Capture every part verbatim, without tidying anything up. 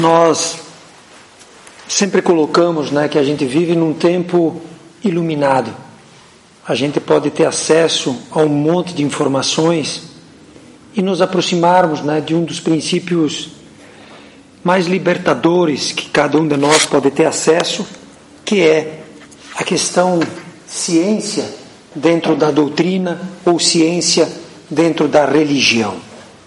Nós sempre colocamos, né, que a gente vive num tempo iluminado. A gente pode ter acesso a um monte de informações e nos aproximarmos, né, de um dos princípios mais libertadores que cada um de nós pode ter acesso, que é a questão ciência dentro da doutrina ou ciência dentro da religião.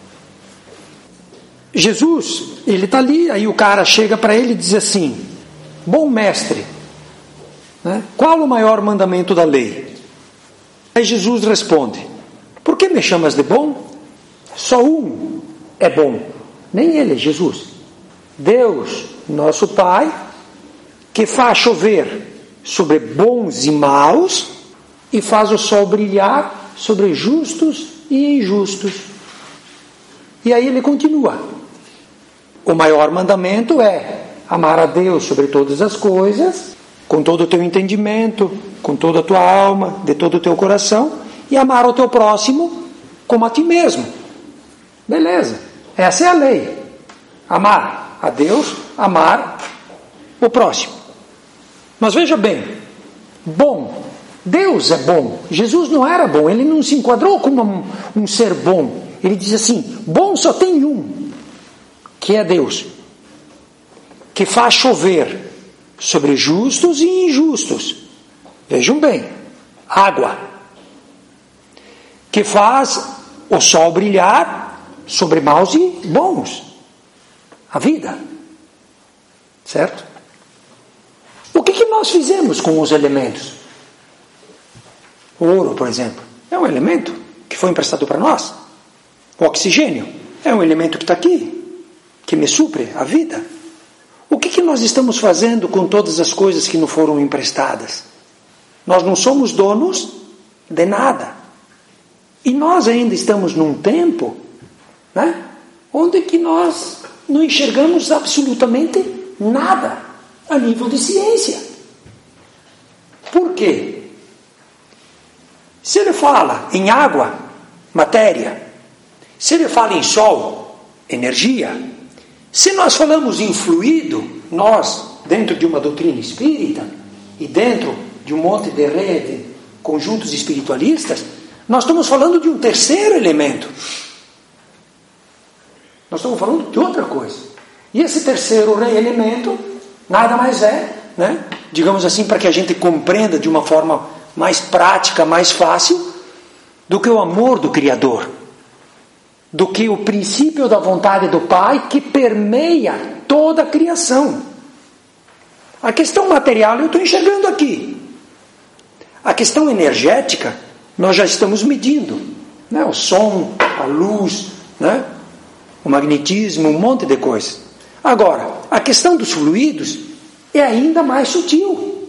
Jesus, ele está ali, aí o cara chega para ele e diz assim: bom mestre, né, qual o maior mandamento da lei? Aí Jesus responde: por que me chamas de bom? Só um é bom, nem ele, Jesus. Deus, nosso Pai, que faz chover sobre bons e maus e faz o sol brilhar sobre justos e injustos. E aí ele continua: o maior mandamento é amar a Deus sobre todas as coisas, com todo o teu entendimento, com toda a tua alma, de todo o teu coração, e amar o teu próximo como a ti mesmo. Beleza, essa é a lei. Amar a Deus, amar o próximo. Mas veja bem, bom, Deus é bom. Jesus não era bom, ele não se enquadrou como um, um ser bom. Ele diz assim: bom só tem um, que é Deus, que faz chover sobre justos e injustos. Vejam bem, água, que faz o sol brilhar sobre maus e bons, a vida, certo? O que, que nós fizemos com os elementos? O ouro, por exemplo, é um elemento que foi emprestado para nós. O oxigênio é um elemento que está aqui, que me supre a vida. O que, que nós estamos fazendo com todas as coisas que nos foram emprestadas? Nós não somos donos de nada. E nós ainda estamos num tempo, né, onde que nós não enxergamos absolutamente nada a nível de ciência. Por quê? Se ele fala em água, matéria, se ele fala em sol, energia, se nós falamos em fluido, nós, dentro de uma doutrina espírita e dentro de um monte de rede, conjuntos espiritualistas, nós estamos falando de um terceiro elemento. Nós estamos falando de outra coisa. E esse terceiro elemento nada mais é, né, digamos assim, para que a gente compreenda de uma forma mais prática, mais fácil, do que o amor do Criador, do que o princípio da vontade do Pai que permeia toda a criação. A questão material eu estou enxergando aqui. A questão energética nós já estamos medindo, né? O som, a luz, né? O magnetismo, um monte de coisas. Agora, a questão dos fluidos é ainda mais sutil.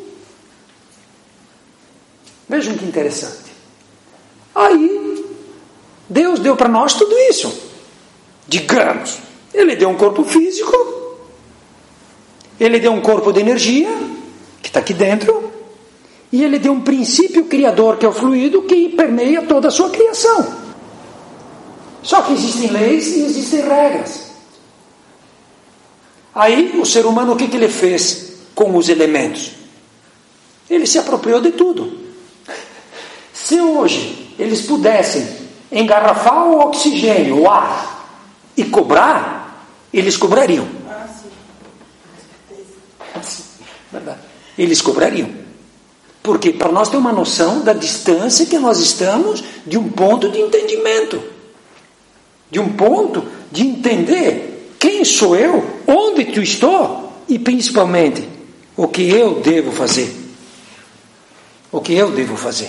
Vejam que interessante. Aí, Deus deu para nós tudo isso. Digamos, Ele deu um corpo físico, Ele deu um corpo de energia, que está aqui dentro, e Ele deu um princípio criador, que é o fluido, que permeia toda a sua criação. Só que existem leis e existem regras. Aí, o ser humano, o que, que ele fez com os elementos? Ele se apropriou de tudo. Se hoje eles pudessem engarrafar o oxigênio, o ar, e cobrar, eles cobrariam. Ah, sim. Verdade. Eles cobrariam. Porque para nós ter uma noção da distância que nós estamos de um ponto de entendimento. De um ponto de entender quem sou eu, onde tu estou e principalmente o que eu devo fazer. O que eu devo fazer.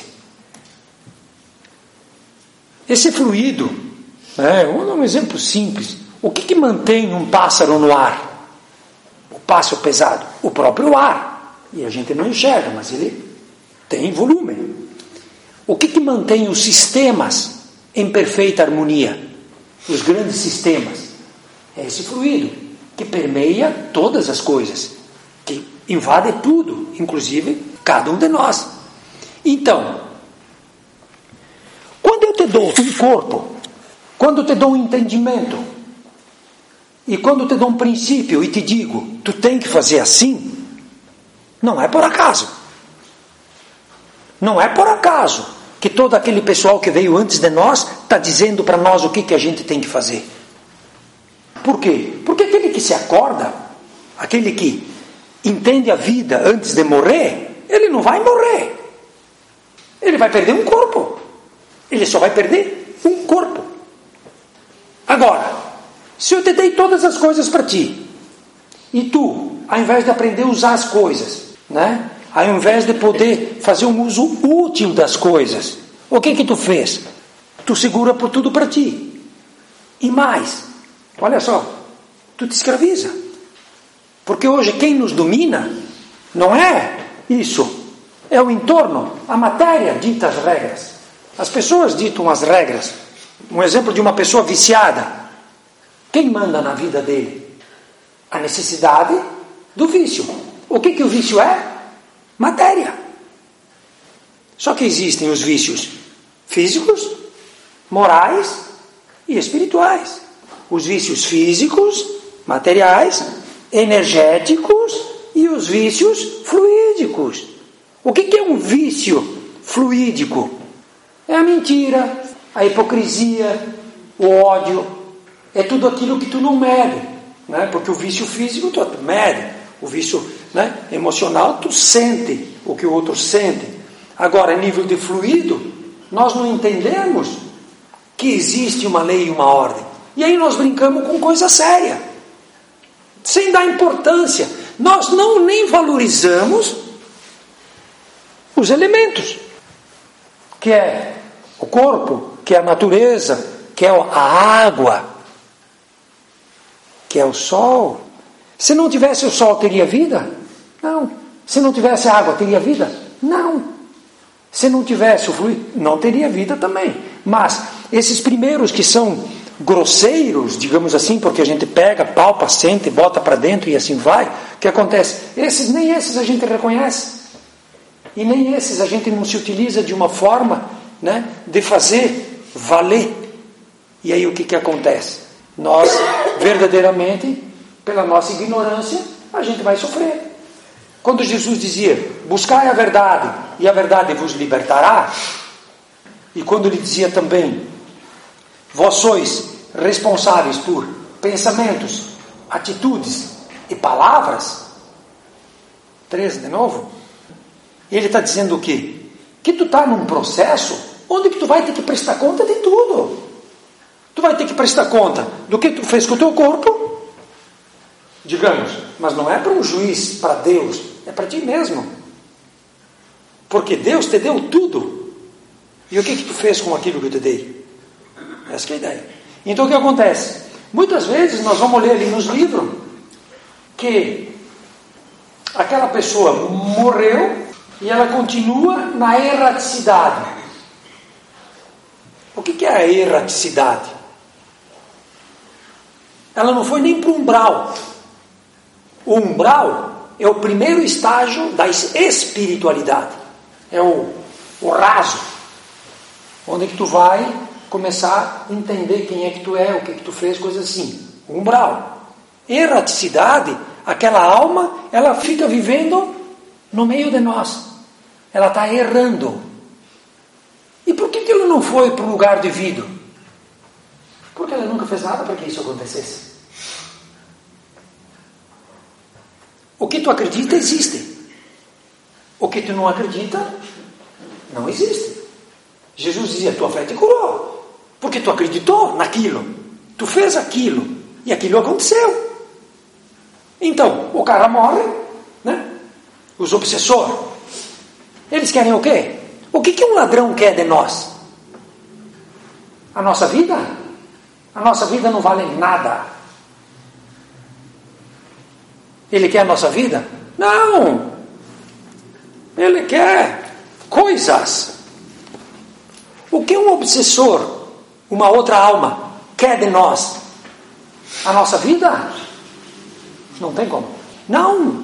Esse fluido, né, vou dar um exemplo simples. O que, que mantém um pássaro no ar? O pássaro pesado? O próprio ar. E a gente não enxerga, mas ele tem volume. O que, que mantém os sistemas em perfeita harmonia? Os grandes sistemas. É esse fluido que permeia todas as coisas, que invade tudo, inclusive cada um de nós. Então, quando eu te dou um corpo, quando eu te dou um entendimento, E quando te dou um princípio e te digo, tu tem que fazer assim, não é por acaso. Não é por acaso que todo aquele pessoal que veio antes de nós está dizendo para nós o que, que a gente tem que fazer. Por quê? Porque aquele que se acorda, aquele que entende a vida antes de morrer, ele não vai morrer. Ele vai perder um corpo. Ele só vai perder um corpo. Agora, se eu te dei todas as coisas para ti, e tu, ao invés de aprender a usar as coisas, né? Ao invés de poder fazer um uso útil das coisas, o que que tu fez? Tu segura por tudo para ti. E mais, olha só, tu te escraviza. Porque hoje quem nos domina não é isso, é o entorno, a matéria dita as regras. As pessoas ditam as regras. Um exemplo de uma pessoa viciada. Quem manda na vida dele? A necessidade do vício. O que que o vício é? Matéria. Só que existem os vícios físicos, morais e espirituais. Os vícios físicos, materiais, energéticos e os vícios fluídicos. O que que é um vício fluídico? É a mentira, a hipocrisia, o ódio. É tudo aquilo que tu não mede, né? Porque o vício físico tu mede, o vício, né, emocional tu sente o que o outro sente. Agora, em nível de fluido, nós não entendemos que existe uma lei e uma ordem. E aí nós brincamos com coisa séria, sem dar importância. Nós não nem valorizamos os elementos, que é o corpo, que é a natureza, que é a água, que é o sol. Se não tivesse o sol, teria vida? Não. Se não tivesse água, teria vida? Não. Se não tivesse o fluido, não teria vida também. Mas esses primeiros que são grosseiros, digamos assim, porque a gente pega, palpa, sente, bota para dentro e assim vai, o que acontece? Esses, nem esses a gente reconhece. E nem esses a gente não se utiliza de uma forma, né, de fazer valer. E aí o que, que acontece? Nós, verdadeiramente, pela nossa ignorância, a gente vai sofrer. Quando Jesus dizia, buscai a verdade, e a verdade vos libertará, e quando ele dizia também, vós sois responsáveis por pensamentos, atitudes e palavras, três de novo, ele está dizendo o quê? Que tu está num processo onde que tu vai ter que prestar conta de tudo. Tu vai ter que prestar conta do que tu fez com o teu corpo, digamos, mas não é para um juiz, para Deus, é para ti mesmo. Porque Deus te deu tudo. E o que que tu fez com aquilo que eu te dei? Essa que é a ideia. Então o que acontece? Muitas vezes nós vamos ler ali nos livros que aquela pessoa morreu e ela continua na erraticidade. O que que é a erraticidade? Ela não foi nem para o umbral. O umbral é o primeiro estágio da espiritualidade. É o, o raso. Onde é que tu vai começar a entender quem é que tu é, o que que tu fez, coisas assim. O umbral. Erraticidade, aquela alma, ela fica vivendo no meio de nós. Ela está errando. E por que que ela não foi para o lugar devido? Porque ela nunca fez nada para que isso acontecesse. O que tu acredita, existe. O que tu não acredita, não existe. Jesus dizia, tua fé te curou. Porque tu acreditou naquilo. Tu fez aquilo. E aquilo aconteceu. Então, o cara morre, né? Os obsessores. Eles querem o quê? O que que um ladrão quer de nós? A nossa vida? A nossa vida não vale nada. Ele quer a nossa vida? Não. Ele quer coisas. O que um obsessor, uma outra alma, quer de nós? A nossa vida? Não tem como. Não.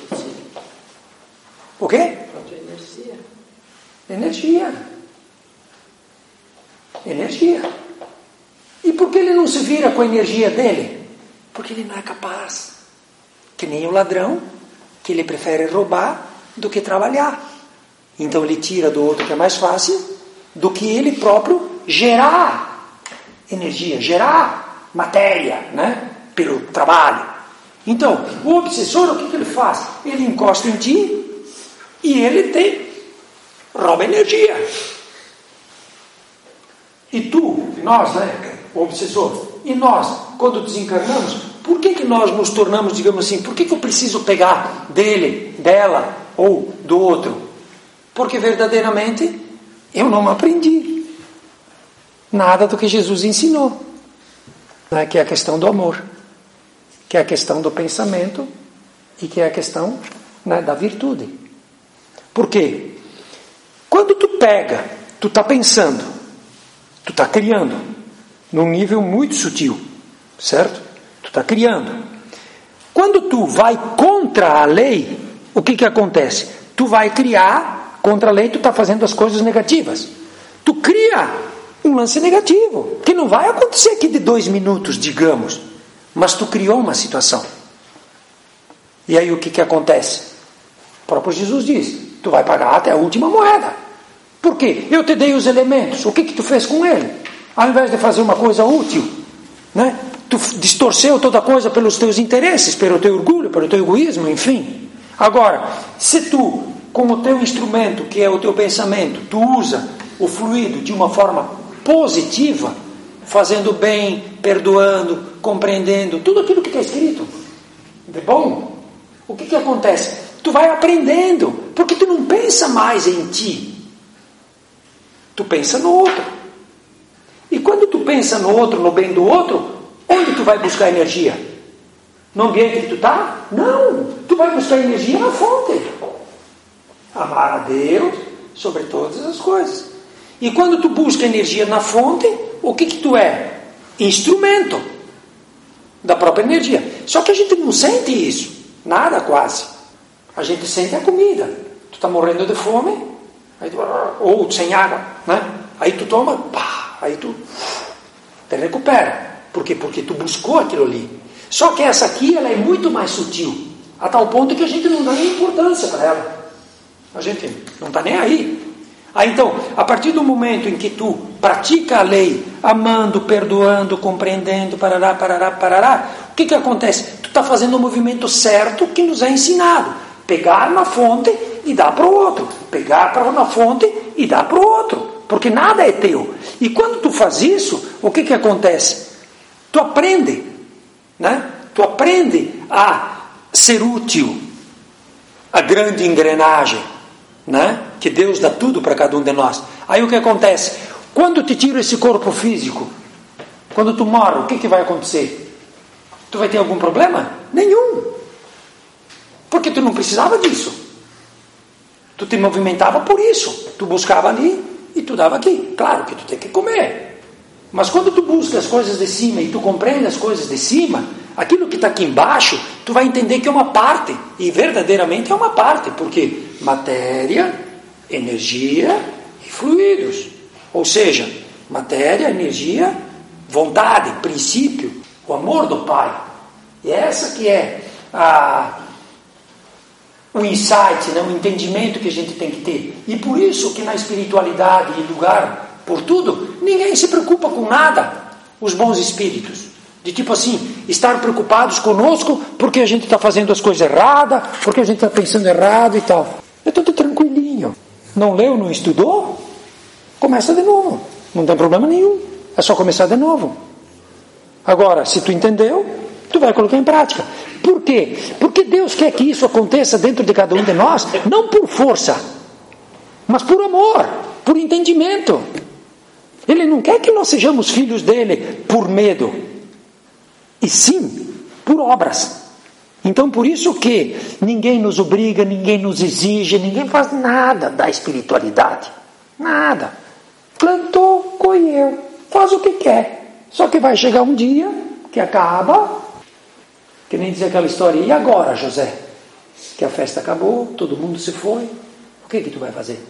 O quê? Energia. Energia. Energia. E por que ele não se vira com a energia dele? Porque ele não é capaz. Que nem o ladrão, que ele prefere roubar do que trabalhar. Então ele tira do outro que é mais fácil, do que ele próprio gerar energia, gerar matéria, né? Pelo trabalho. Então, o obsessor, o que, que ele faz? Ele encosta em ti e ele te rouba energia. E tu, nós, né? O obsessor. E nós, quando desencarnamos, por que, que nós nos tornamos, digamos assim, por que, que eu preciso pegar dele, dela ou do outro? Porque verdadeiramente eu não aprendi nada do que Jesus ensinou, né? Que é a questão do amor, que é a questão do pensamento e que é a questão, né, da virtude. Por quê? Quando tu pega, tu está pensando, tu está criando num nível muito sutil, certo? Tu está criando. Quando tu vai contra a lei, o que que acontece? Tu vai criar contra a lei, tu está fazendo as coisas negativas. Tu cria um lance negativo, que não vai acontecer aqui de dois minutos, digamos, mas tu criou uma situação. E aí o que que acontece? O próprio Jesus diz, tu vai pagar até a última moeda. Por quê? Eu te dei os elementos, o que que tu fez com ele? Ao invés de fazer uma coisa útil, né? Tu distorceu toda a coisa pelos teus interesses, pelo teu orgulho, pelo teu egoísmo, enfim. Agora, se tu, como teu instrumento, que é o teu pensamento, tu usa o fluido de uma forma positiva, fazendo bem, perdoando, compreendendo, tudo aquilo que está escrito de bom, o que que acontece? Tu vai aprendendo, porque tu não pensa mais em ti, tu pensa no outro. E quando tu pensa no outro, no bem do outro, onde tu vai buscar energia? No ambiente que tu está? Não, tu vai buscar energia na fonte. Amar a Deus sobre todas as coisas. E quando tu busca energia na fonte, o que que tu é? Instrumento da própria energia. Só que a gente não sente isso, nada quase. A gente sente a comida. Tu está morrendo de fome, aí tu, ou sem água, né? Aí tu toma, pá, aí tu te recupera. Por quê? Porque tu buscou aquilo ali. Só que essa aqui, ela é muito mais sutil, a tal ponto que a gente não dá nem importância para ela. A gente não está nem aí. Aí então, a partir do momento em que tu pratica a lei, amando, perdoando, compreendendo, parará, parará, parará, o que que acontece? Tu está fazendo o movimento certo que nos é ensinado. Pegar na fonte e dar para o outro. Pegar para na fonte e dar para o outro. Porque nada é teu. E quando tu faz isso, o que que acontece? Tu aprende, né? Tu aprende a ser útil, a grande engrenagem, né? Que Deus dá tudo para cada um de nós. Aí o que acontece? Quando te tira esse corpo físico, quando tu morre, o que que vai acontecer? Tu vai ter algum problema? Nenhum. Porque tu não precisava disso. Tu te movimentava por isso. Tu buscava ali e tu dava aqui. Claro que tu tem que comer. Mas quando tu busca as coisas de cima e tu compreende as coisas de cima, aquilo que está aqui embaixo, tu vai entender que é uma parte. E verdadeiramente é uma parte. Porque matéria, energia e fluidos. Ou seja, matéria, energia, vontade, princípio, o amor do Pai. E essa que é a... o insight, né, o entendimento que a gente tem que ter. E por isso que na espiritualidade e lugar, por tudo, ninguém se preocupa com nada, os bons espíritos. De tipo assim, estar preocupados conosco porque a gente está fazendo as coisas erradas, porque a gente está pensando errado e tal. É tudo tranquilinho. Não leu, não estudou? Começa de novo. Não tem problema nenhum. É só começar de novo. Agora, se tu entendeu, tu vai colocar em prática. Por quê? Porque Deus quer que isso aconteça dentro de cada um de nós, não por força, mas por amor, por entendimento. Ele não quer que nós sejamos filhos dele por medo, e sim por obras. Então por isso que ninguém nos obriga, ninguém nos exige, ninguém faz nada da espiritualidade. Nada. Plantou, colheu, faz o que quer. Só que vai chegar um dia que acaba, que nem dizer aquela história, e agora, José? Que a festa acabou, todo mundo se foi, o que que tu vai fazer?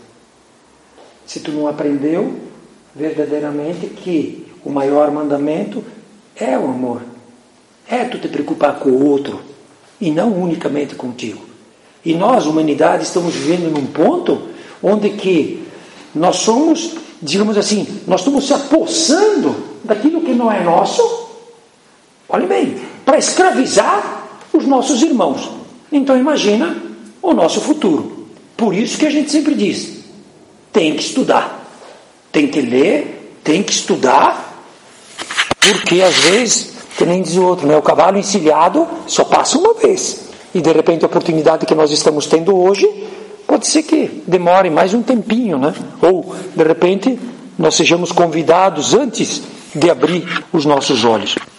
Se tu não aprendeu verdadeiramente que o maior mandamento é o amor, é tu te preocupar com o outro e não unicamente contigo. E nós, humanidade, estamos vivendo num ponto onde que nós somos, digamos assim, nós estamos se apossando daquilo que não é nosso, olhe bem, para escravizar os nossos irmãos. Então imagina o nosso futuro. Por isso que a gente sempre diz, tem que estudar, tem que ler, tem que estudar, porque às vezes, que nem diz o outro, né, o cavalo encilhado só passa uma vez. E de repente a oportunidade que nós estamos tendo hoje, pode ser que demore mais um tempinho, né? Ou de repente nós sejamos convidados antes de abrir os nossos olhos.